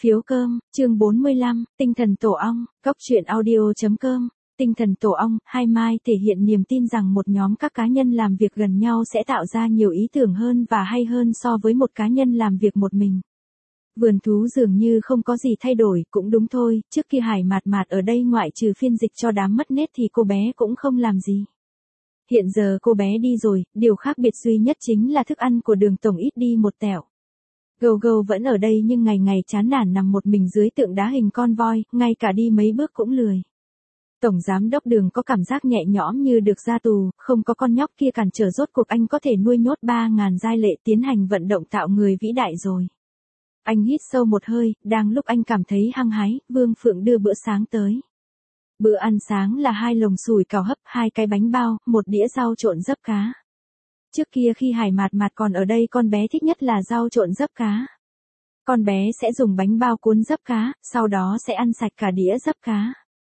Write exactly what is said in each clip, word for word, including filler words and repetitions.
Phiếu cơm, chương bốn mươi lăm, tinh thần tổ ong, góc truyện audio.com, tinh thần tổ ong, hai mai thể hiện niềm tin rằng một nhóm các cá nhân làm việc gần nhau sẽ tạo ra nhiều ý tưởng hơn và hay hơn so với một cá nhân làm việc một mình. Vườn thú dường như không có gì thay đổi, cũng đúng thôi, trước kia Hải Mạt Mạt ở đây ngoại trừ phiên dịch cho đám mất nết thì cô bé cũng không làm gì. Hiện giờ cô bé đi rồi, điều khác biệt duy nhất chính là thức ăn của Đường tổng ít đi một tẹo. Gâu Gâu vẫn ở đây nhưng ngày ngày chán nản nằm một mình dưới tượng đá hình con voi, ngay cả đi mấy bước cũng lười. Tổng giám đốc Đường có cảm giác nhẹ nhõm như được ra tù, không có con nhóc kia cản trở, rốt cuộc anh có thể nuôi nhốt ba ngàn giai lệ tiến hành vận động tạo người vĩ đại rồi. Anh hít sâu một hơi, đang lúc anh cảm thấy hăng hái, Vương Phượng đưa bữa sáng tới. Bữa ăn sáng là hai lồng sủi cảo hấp, hai cái bánh bao, một đĩa rau trộn dấp cá. Trước kia khi Hải Mạt Mạt còn ở đây con bé thích nhất là rau trộn dấp cá. Con bé sẽ dùng bánh bao cuốn dấp cá, sau đó sẽ ăn sạch cả đĩa dấp cá.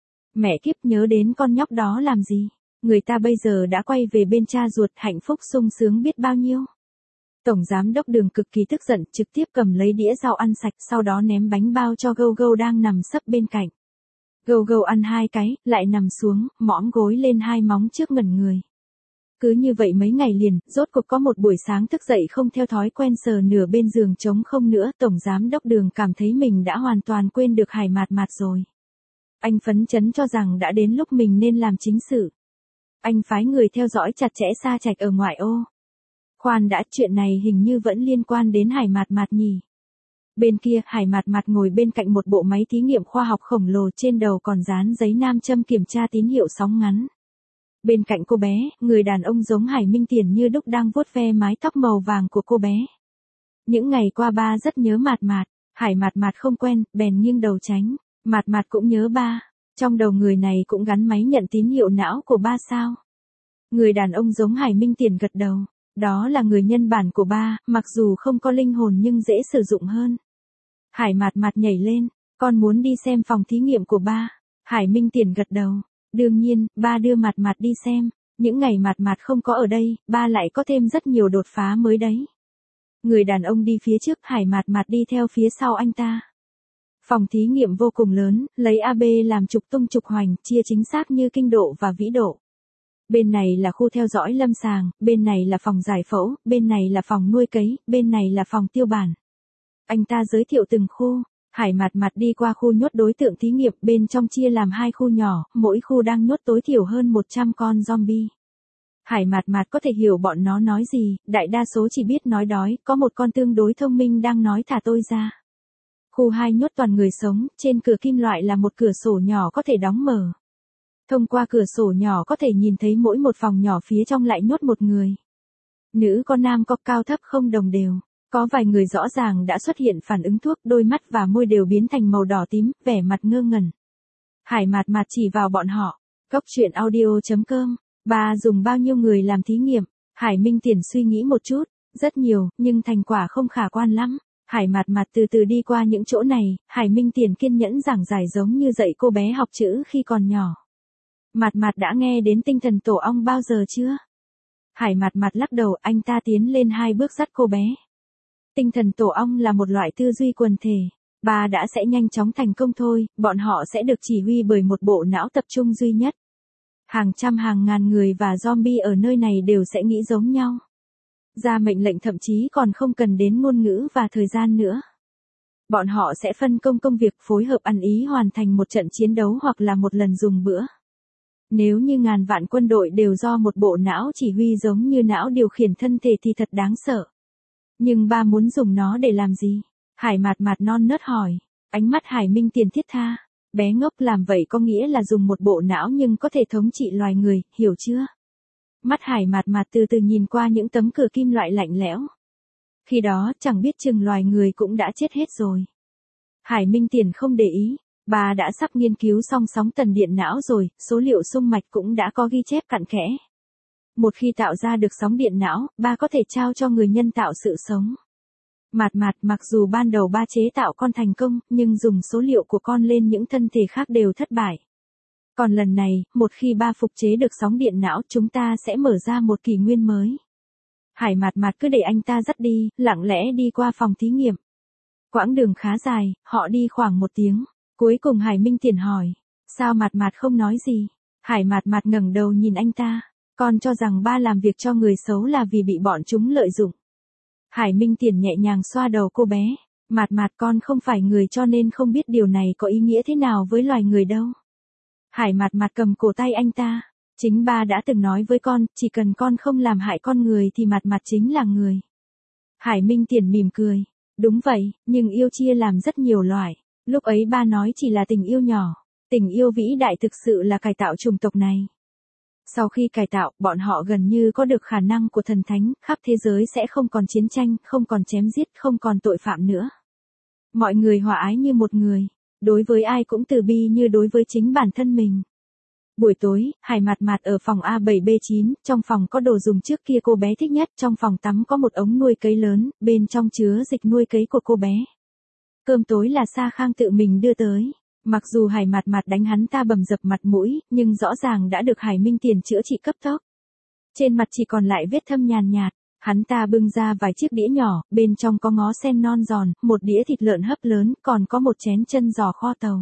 Mẹ kiếp, nhớ đến con nhóc đó làm gì, người ta bây giờ đã quay về bên cha ruột, hạnh phúc sung sướng biết bao nhiêu. Tổng giám đốc Đường cực kỳ tức giận, trực tiếp cầm lấy đĩa rau ăn sạch, sau đó ném bánh bao cho Gâu Gâu đang nằm sấp bên cạnh. Gâu Gâu ăn hai cái, lại nằm xuống, mõm gối lên hai móng trước ngẩn người. Cứ như vậy mấy ngày liền, rốt cuộc có một buổi sáng thức dậy không theo thói quen sờ nửa bên giường trống không nữa, Tổng giám đốc Đường cảm thấy mình đã hoàn toàn quên được Hải Mạt Mạt rồi. Anh phấn chấn cho rằng đã đến lúc mình nên làm chính sự. Anh phái người theo dõi chặt chẽ Sa Trạch ở ngoại ô. Khoan đã, chuyện này hình như vẫn liên quan đến Hải Mạt Mạt nhỉ. Bên kia, Hải Mạt Mạt ngồi bên cạnh một bộ máy thí nghiệm khoa học khổng lồ, trên đầu còn dán giấy nam châm kiểm tra tín hiệu sóng ngắn. Bên cạnh cô bé, người đàn ông giống Hải Minh Tiền như đúc đang vuốt ve mái tóc màu vàng của cô bé. Những ngày qua ba rất nhớ Mạt Mạt, Hải Mạt Mạt không quen, bèn nghiêng đầu tránh. Mạt Mạt cũng nhớ ba, trong đầu người này cũng gắn máy nhận tín hiệu não của ba sao. Người đàn ông giống Hải Minh Tiền gật đầu, đó là người nhân bản của ba, mặc dù không có linh hồn nhưng dễ sử dụng hơn. Hải Mạt Mạt nhảy lên, con muốn đi xem phòng thí nghiệm của ba. Hải Minh Tiền gật đầu. Đương nhiên, ba đưa Mạt Mạt đi xem, những ngày Mạt Mạt không có ở đây, ba lại có thêm rất nhiều đột phá mới đấy. Người đàn ông đi phía trước, Hải Mạt Mạt đi theo phía sau anh ta. Phòng thí nghiệm vô cùng lớn, lấy a bê làm trục tung trục hoành, chia chính xác như kinh độ và vĩ độ. Bên này là khu theo dõi lâm sàng, bên này là phòng giải phẫu, bên này là phòng nuôi cấy, bên này là phòng tiêu bản. Anh ta giới thiệu từng khu. Hải Mạt Mạt đi qua khu nhốt đối tượng thí nghiệm, bên trong chia làm hai khu nhỏ, mỗi khu đang nhốt tối thiểu hơn một trăm con zombie. Hải Mạt Mạt có thể hiểu bọn nó nói gì, đại đa số chỉ biết nói đói, có một con tương đối thông minh đang nói thả tôi ra. Khu hai nhốt toàn người sống, trên cửa kim loại là một cửa sổ nhỏ có thể đóng mở. Thông qua cửa sổ nhỏ có thể nhìn thấy mỗi một phòng nhỏ phía trong lại nhốt một người. Nữ có nam có, cao thấp không đồng đều. Có vài người rõ ràng đã xuất hiện phản ứng thuốc, đôi mắt và môi đều biến thành màu đỏ tím, vẻ mặt ngơ ngẩn. Hải Mạt Mạt chỉ vào bọn họ. Góc truyện audio.com, bà dùng bao nhiêu người làm thí nghiệm? Hải Minh Tiền suy nghĩ một chút, rất nhiều, nhưng thành quả không khả quan lắm. Hải Mạt Mạt từ từ đi qua những chỗ này, Hải Minh Tiền kiên nhẫn giảng giải giống như dạy cô bé học chữ khi còn nhỏ. Mạt Mạt đã nghe đến tinh thần tổ ong bao giờ chưa? Hải Mạt Mạt lắc đầu, anh ta tiến lên hai bước dắt cô bé. Tinh thần tổ ong là một loại tư duy quần thể. Ba đã sẽ nhanh chóng thành công thôi, bọn họ sẽ được chỉ huy bởi một bộ não tập trung duy nhất. Hàng trăm hàng ngàn người và zombie ở nơi này đều sẽ nghĩ giống nhau. Ra mệnh lệnh thậm chí còn không cần đến ngôn ngữ và thời gian nữa. Bọn họ sẽ phân công công việc, phối hợp ăn ý hoàn thành một trận chiến đấu hoặc là một lần dùng bữa. Nếu như ngàn vạn quân đội đều do một bộ não chỉ huy giống như não điều khiển thân thể thì thật đáng sợ. Nhưng ba muốn dùng nó để làm gì? Hải Mạt Mạt non nớt hỏi. Ánh mắt Hải Minh Tiền thiết tha. Bé ngốc, làm vậy có nghĩa là dùng một bộ não nhưng có thể thống trị loài người, hiểu chưa? Mắt Hải Mạt Mạt từ từ nhìn qua những tấm cửa kim loại lạnh lẽo. Khi đó, chẳng biết chừng loài người cũng đã chết hết rồi. Hải Minh Tiền không để ý. Bà đã sắp nghiên cứu xong sóng tần điện não rồi, số liệu xung mạch cũng đã có ghi chép cặn kẽ. Một khi tạo ra được sóng điện não, ba có thể trao cho người nhân tạo sự sống. Mạt Mạt, mặc dù ban đầu ba chế tạo con thành công, nhưng dùng số liệu của con lên những thân thể khác đều thất bại. Còn lần này, một khi ba phục chế được sóng điện não, chúng ta sẽ mở ra một kỷ nguyên mới. Hải Mạt Mạt cứ để anh ta dắt đi, lặng lẽ đi qua phòng thí nghiệm. Quãng đường khá dài, họ đi khoảng một tiếng. Cuối cùng Hải Minh Tiền hỏi. Sao Mạt Mạt không nói gì? Hải Mạt Mạt ngẩng đầu nhìn anh ta. Con cho rằng ba làm việc cho người xấu là vì bị bọn chúng lợi dụng. Hải Minh Tiền nhẹ nhàng xoa đầu cô bé. Mạt Mạt, con không phải người cho nên không biết điều này có ý nghĩa thế nào với loài người đâu. Hải Mạt Mạt cầm cổ tay anh ta. Chính ba đã từng nói với con, chỉ cần con không làm hại con người thì Mạt Mạt chính là người. Hải Minh Tiền mỉm cười. Đúng vậy, nhưng yêu chia làm rất nhiều loại. Lúc ấy ba nói chỉ là tình yêu nhỏ. Tình yêu vĩ đại thực sự là cải tạo chủng tộc này. Sau khi cải tạo, bọn họ gần như có được khả năng của thần thánh, khắp thế giới sẽ không còn chiến tranh, không còn chém giết, không còn tội phạm nữa. Mọi người hòa ái như một người, đối với ai cũng từ bi như đối với chính bản thân mình. Buổi tối, Hải Mạt Mạt ở phòng A bảy B chín, trong phòng có đồ dùng trước kia cô bé thích nhất, trong phòng tắm có một ống nuôi cấy lớn, bên trong chứa dịch nuôi cấy của cô bé. Cơm tối là Sa Khang tự mình đưa tới. Mặc dù Hải Mạt Mạt đánh hắn ta bầm dập mặt mũi, nhưng rõ ràng đã được Hải Minh Tiền chữa trị cấp tốc. Trên mặt chỉ còn lại vết thâm nhàn nhạt, hắn ta bưng ra vài chiếc đĩa nhỏ, bên trong có ngó sen non giòn, một đĩa thịt lợn hấp lớn, còn có một chén chân giò kho tàu.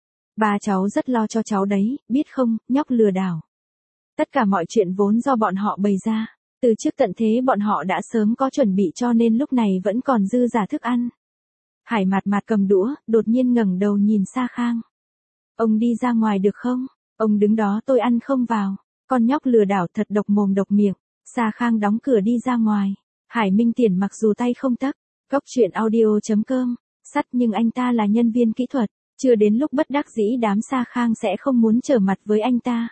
Ba cháu rất lo cho cháu đấy, biết không, nhóc lừa đảo. Tất cả mọi chuyện vốn do bọn họ bày ra, từ trước tận thế bọn họ đã sớm có chuẩn bị cho nên lúc này vẫn còn dư giả thức ăn. Hải Mạt Mạt cầm đũa, đột nhiên ngẩng đầu nhìn Sa Khang. Ông đi ra ngoài được không? Ông đứng đó tôi ăn không vào. Con nhóc lừa đảo thật độc mồm độc miệng. Sa Khang đóng cửa đi ra ngoài. Hải Minh Tiền mặc dù tay không tấc, cốc truyện audio chấm com, sắt nhưng anh ta là nhân viên kỹ thuật. Chưa đến lúc bất đắc dĩ đám Sa Khang sẽ không muốn trở mặt với anh ta.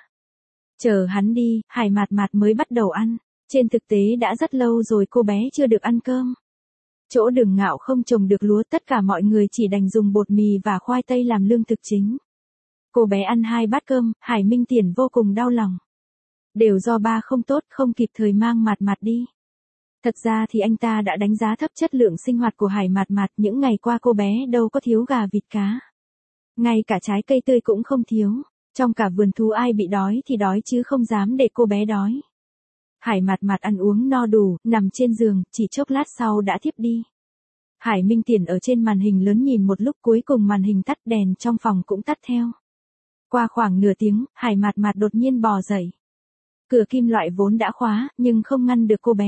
Chờ hắn đi, Hải Mạt Mạt mới bắt đầu ăn. Trên thực tế đã rất lâu rồi cô bé chưa được ăn cơm. Chỗ Đường Ngạo không trồng được lúa, tất cả mọi người chỉ đành dùng bột mì và khoai tây làm lương thực chính. Cô bé ăn hai bát cơm, Hải Minh Tiền vô cùng đau lòng. Đều do ba không tốt, không kịp thời mang Mạt Mạt đi. Thật ra thì anh ta đã đánh giá thấp chất lượng sinh hoạt của Hải Mạt Mạt, những ngày qua cô bé đâu có thiếu gà vịt cá. Ngay cả trái cây tươi cũng không thiếu, trong cả vườn thú ai bị đói thì đói chứ không dám để cô bé đói. Hải Mạt Mạt ăn uống no đủ, nằm trên giường, chỉ chốc lát sau đã thiếp đi. Hải Minh Tiền ở trên màn hình lớn nhìn một lúc, cuối cùng màn hình tắt, đèn trong phòng cũng tắt theo. Qua khoảng nửa tiếng, Hải Mạt Mạt đột nhiên bò dậy. Cửa kim loại vốn đã khóa, nhưng không ngăn được cô bé.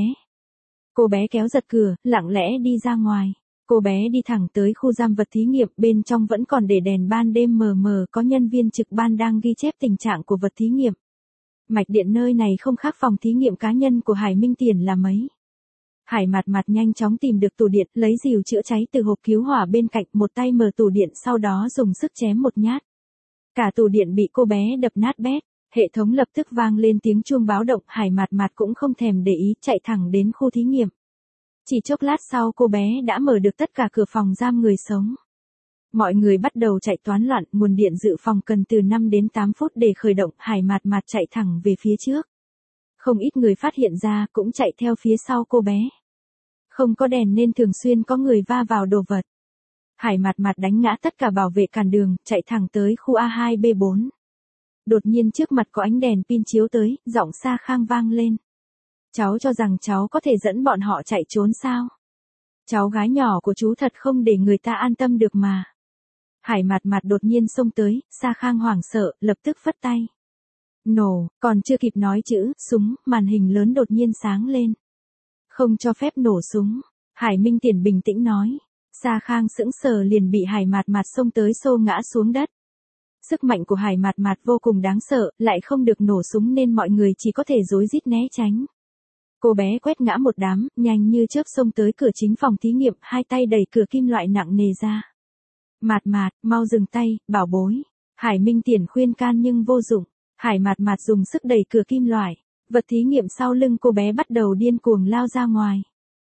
Cô bé kéo giật cửa, lặng lẽ đi ra ngoài. Cô bé đi thẳng tới khu giam vật thí nghiệm, bên trong vẫn còn để đèn ban đêm mờ mờ, có nhân viên trực ban đang ghi chép tình trạng của vật thí nghiệm. Mạch điện nơi này không khác phòng thí nghiệm cá nhân của Hải Minh Tiền là mấy. Hải Mạt Mạt nhanh chóng tìm được tủ điện, lấy rìu chữa cháy từ hộp cứu hỏa bên cạnh, một tay mở tủ điện, sau đó dùng sức chém một nhát. Cả tủ điện bị cô bé đập nát bét, hệ thống lập tức vang lên tiếng chuông báo động, Hải Mạt Mạt cũng không thèm để ý, chạy thẳng đến khu thí nghiệm. Chỉ chốc lát sau cô bé đã mở được tất cả cửa phòng giam người sống. Mọi người bắt đầu chạy toán loạn, nguồn điện dự phòng cần từ năm đến tám phút để khởi động, Hải Mạt Mạt chạy thẳng về phía trước. Không ít người phát hiện ra, cũng chạy theo phía sau cô bé. Không có đèn nên thường xuyên có người va vào đồ vật. Hải Mạt Mạt đánh ngã tất cả bảo vệ cản đường, chạy thẳng tới khu A hai B bốn. Đột nhiên trước mặt có ánh đèn pin chiếu tới, giọng Sa Khang vang lên. Cháu cho rằng cháu có thể dẫn bọn họ chạy trốn sao? Cháu gái nhỏ của chú thật không để người ta an tâm được mà. Hải Mạt Mạt đột nhiên xông tới, Sa Khang hoảng sợ, lập tức phất tay. Nổ, còn chưa kịp nói chữ, súng, màn hình lớn đột nhiên sáng lên. Không cho phép nổ súng, Hải Minh Tiền bình tĩnh nói. Sa Khang sững sờ liền bị Hải Mạt Mạt xông tới xô ngã xuống đất. Sức mạnh của Hải Mạt Mạt vô cùng đáng sợ, lại không được nổ súng nên mọi người chỉ có thể rối rít né tránh. Cô bé quét ngã một đám, nhanh như chớp xông tới cửa chính phòng thí nghiệm, hai tay đẩy cửa kim loại nặng nề ra. Mạt Mạt, mau dừng tay, bảo bối. Hải Minh Tiền khuyên can nhưng vô dụng. Hải Mạt Mạt dùng sức đẩy cửa kim loại. Vật thí nghiệm sau lưng cô bé bắt đầu điên cuồng lao ra ngoài.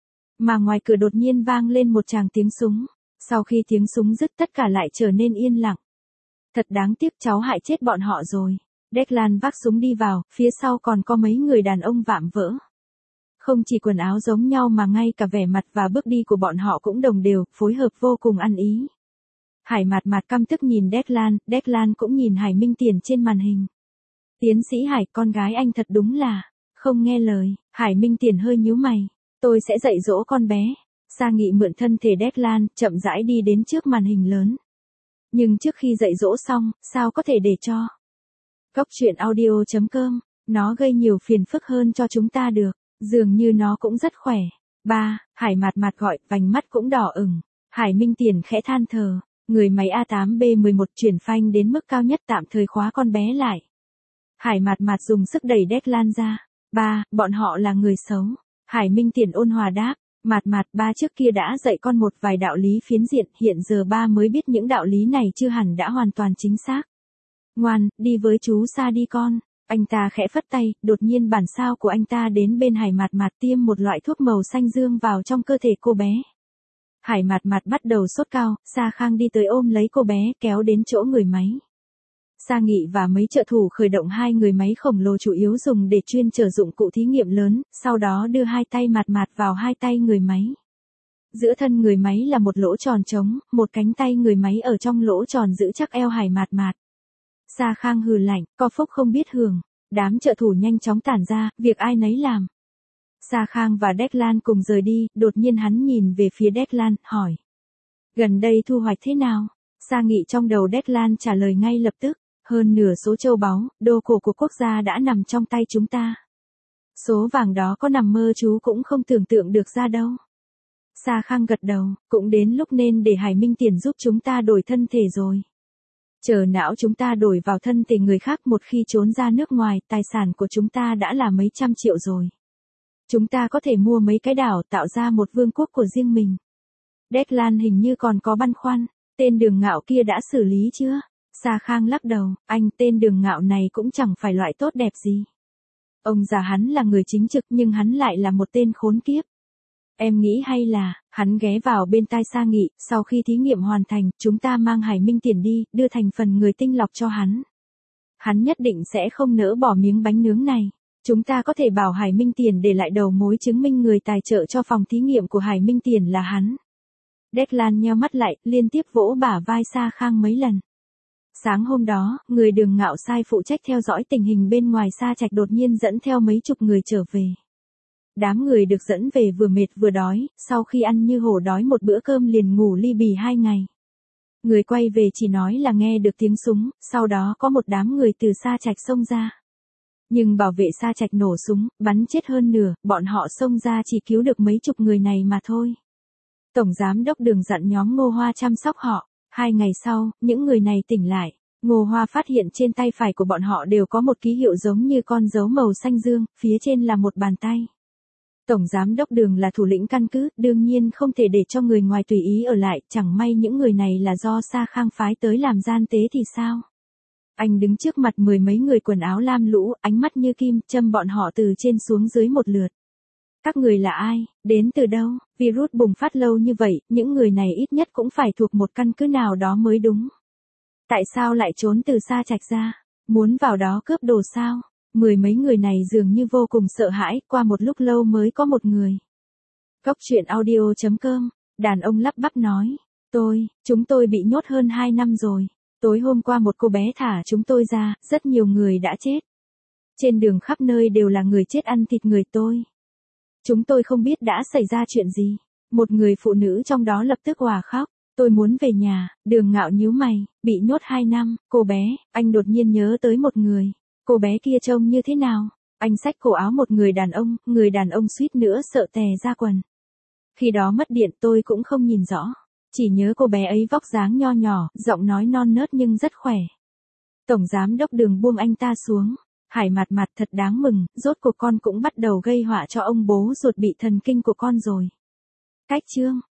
Mà ngoài cửa đột nhiên vang lên một tràng tiếng súng. Sau khi tiếng súng dứt tất cả lại trở nên yên lặng. Thật đáng tiếc, cháu hại chết bọn họ rồi. Declan vác súng đi vào, phía sau còn có mấy người đàn ông vạm vỡ. Không chỉ quần áo giống nhau mà ngay cả vẻ mặt và bước đi của bọn họ cũng đồng đều, phối hợp vô cùng ăn ý. Hải Mạt Mạt căm tức nhìn Declan, Declan cũng nhìn Hải Minh Tiền trên màn hình. Tiến sĩ Hải, con gái anh thật đúng là không nghe lời. Hải Minh Tiền hơi nhíu mày. Tôi sẽ dạy dỗ con bé. Sa Nghị mượn thân thể Declan, chậm rãi đi đến trước màn hình lớn. Nhưng trước khi dạy dỗ xong, sao có thể để cho Cốc truyện audio chấm com, nó gây nhiều phiền phức hơn cho chúng ta được, dường như nó cũng rất khỏe. Ba, Hải Mạt Mạt gọi, vành mắt cũng đỏ ửng. Hải Minh Tiền khẽ than thở, người máy A tám B mười một chuyển phanh đến mức cao nhất tạm thời khóa con bé lại. Hải Mạt Mạt dùng sức đẩy Declan ra. Ba, bọn họ là người xấu. Hải Minh Tiền ôn hòa đáp, Mạt Mạt, ba trước kia đã dạy con một vài đạo lý phiến diện, hiện giờ ba mới biết những đạo lý này chưa hẳn đã hoàn toàn chính xác. Ngoan, đi với chú Sa đi con. Anh ta khẽ phất tay, đột nhiên bản sao của anh ta đến bên Hải Mạt Mạt tiêm một loại thuốc màu xanh dương vào trong cơ thể cô bé. Hải Mạt Mạt bắt đầu sốt cao, Sa Khang đi tới ôm lấy cô bé, kéo đến chỗ người máy. Sa Nghị và mấy trợ thủ khởi động hai người máy khổng lồ chủ yếu dùng để chuyên chở dụng cụ thí nghiệm lớn, sau đó đưa hai tay Mạt Mạt vào hai tay người máy. Giữa thân người máy là một lỗ tròn trống, một cánh tay người máy ở trong lỗ tròn giữ chắc eo Hải Mạt Mạt. Sa Khang hừ lạnh, co phúc không biết hưởng. Đám trợ thủ nhanh chóng tản ra, việc ai nấy làm. Sa Khang và Declan cùng rời đi, đột nhiên hắn nhìn về phía Declan, hỏi. Gần đây thu hoạch thế nào? Sa Nghị trong đầu Declan trả lời ngay lập tức, hơn nửa số châu báu, đô cổ của quốc gia đã nằm trong tay chúng ta. Số vàng đó có nằm mơ chú cũng không tưởng tượng được ra đâu. Sa Khang gật đầu, cũng đến lúc nên để Hải Minh Tiền giúp chúng ta đổi thân thể rồi. Chờ não chúng ta đổi vào thân thể người khác, một khi trốn ra nước ngoài, tài sản của chúng ta đã là mấy trăm triệu rồi. Chúng ta có thể mua mấy cái đảo, tạo ra một vương quốc của riêng mình. Declan hình như còn có băn khoăn, tên Đường Ngạo kia đã xử lý chưa? Sa Khang lắc đầu, anh, tên Đường Ngạo này cũng chẳng phải loại tốt đẹp gì. Ông già hắn là người chính trực nhưng hắn lại là một tên khốn kiếp. Em nghĩ hay là, hắn ghé vào bên tai Sa Nghị, sau khi thí nghiệm hoàn thành, chúng ta mang Hải Minh Tiền đi, đưa thành phần người tinh lọc cho hắn. Hắn nhất định sẽ không nỡ bỏ miếng bánh nướng này. Chúng ta có thể bảo Hải Minh Tiền để lại đầu mối chứng minh người tài trợ cho phòng thí nghiệm của Hải Minh Tiền là hắn. Declan nheo mắt lại, liên tiếp vỗ bả vai Sa Khang mấy lần. Sáng hôm đó, người Đường Ngạo sai phụ trách theo dõi tình hình bên ngoài Sa Trạch đột nhiên dẫn theo mấy chục người trở về. Đám người được dẫn về vừa mệt vừa đói, sau khi ăn như hổ đói một bữa cơm liền ngủ li bì hai ngày. Người quay về chỉ nói là nghe được tiếng súng, sau đó có một đám người từ Sa Trạch xông ra. Nhưng bảo vệ Sa Trạch nổ súng, bắn chết hơn nửa, bọn họ xông ra chỉ cứu được mấy chục người này mà thôi. Tổng giám đốc Đường dặn nhóm Ngô Hoa chăm sóc họ. Hai ngày sau, những người này tỉnh lại. Ngô Hoa phát hiện trên tay phải của bọn họ đều có một ký hiệu giống như con dấu màu xanh dương, phía trên là một bàn tay. Tổng giám đốc Đường là thủ lĩnh căn cứ, đương nhiên không thể để cho người ngoài tùy ý ở lại, chẳng may những người này là do Sa Khang phái tới làm gian tế thì sao? Anh đứng trước mặt mười mấy người quần áo lam lũ, ánh mắt như kim, châm bọn họ từ trên xuống dưới một lượt. Các người là ai, đến từ đâu, virus bùng phát lâu như vậy, những người này ít nhất cũng phải thuộc một căn cứ nào đó mới đúng. Tại sao lại trốn từ Sa Trạch ra, muốn vào đó cướp đồ sao? Mười mấy người này dường như vô cùng sợ hãi, qua một lúc lâu mới có một người. Cốc truyện audio chấm com, đàn ông lắp bắp nói, tôi, chúng tôi bị nhốt hơn hai năm rồi. Tối hôm qua một cô bé thả chúng tôi ra, rất nhiều người đã chết. Trên đường khắp nơi đều là người chết ăn thịt người tôi. Chúng tôi không biết đã xảy ra chuyện gì. Một người phụ nữ trong đó lập tức òa khóc. Tôi muốn về nhà. Đường Ngạo nhíu mày, bị nhốt hai năm, cô bé, anh đột nhiên nhớ tới một người. Cô bé kia trông như thế nào? Anh xách cổ áo một người đàn ông, người đàn ông suýt nữa sợ tè ra quần. Khi đó mất điện tôi cũng không nhìn rõ. Chỉ nhớ cô bé ấy vóc dáng nho nhỏ, giọng nói non nớt nhưng rất khỏe. Tổng giám đốc Đường buông anh ta xuống. Hải Mạt Mạt thật đáng mừng, rốt cuộc con cũng bắt đầu gây họa cho ông bố ruột bị thần kinh của con rồi. Cách chương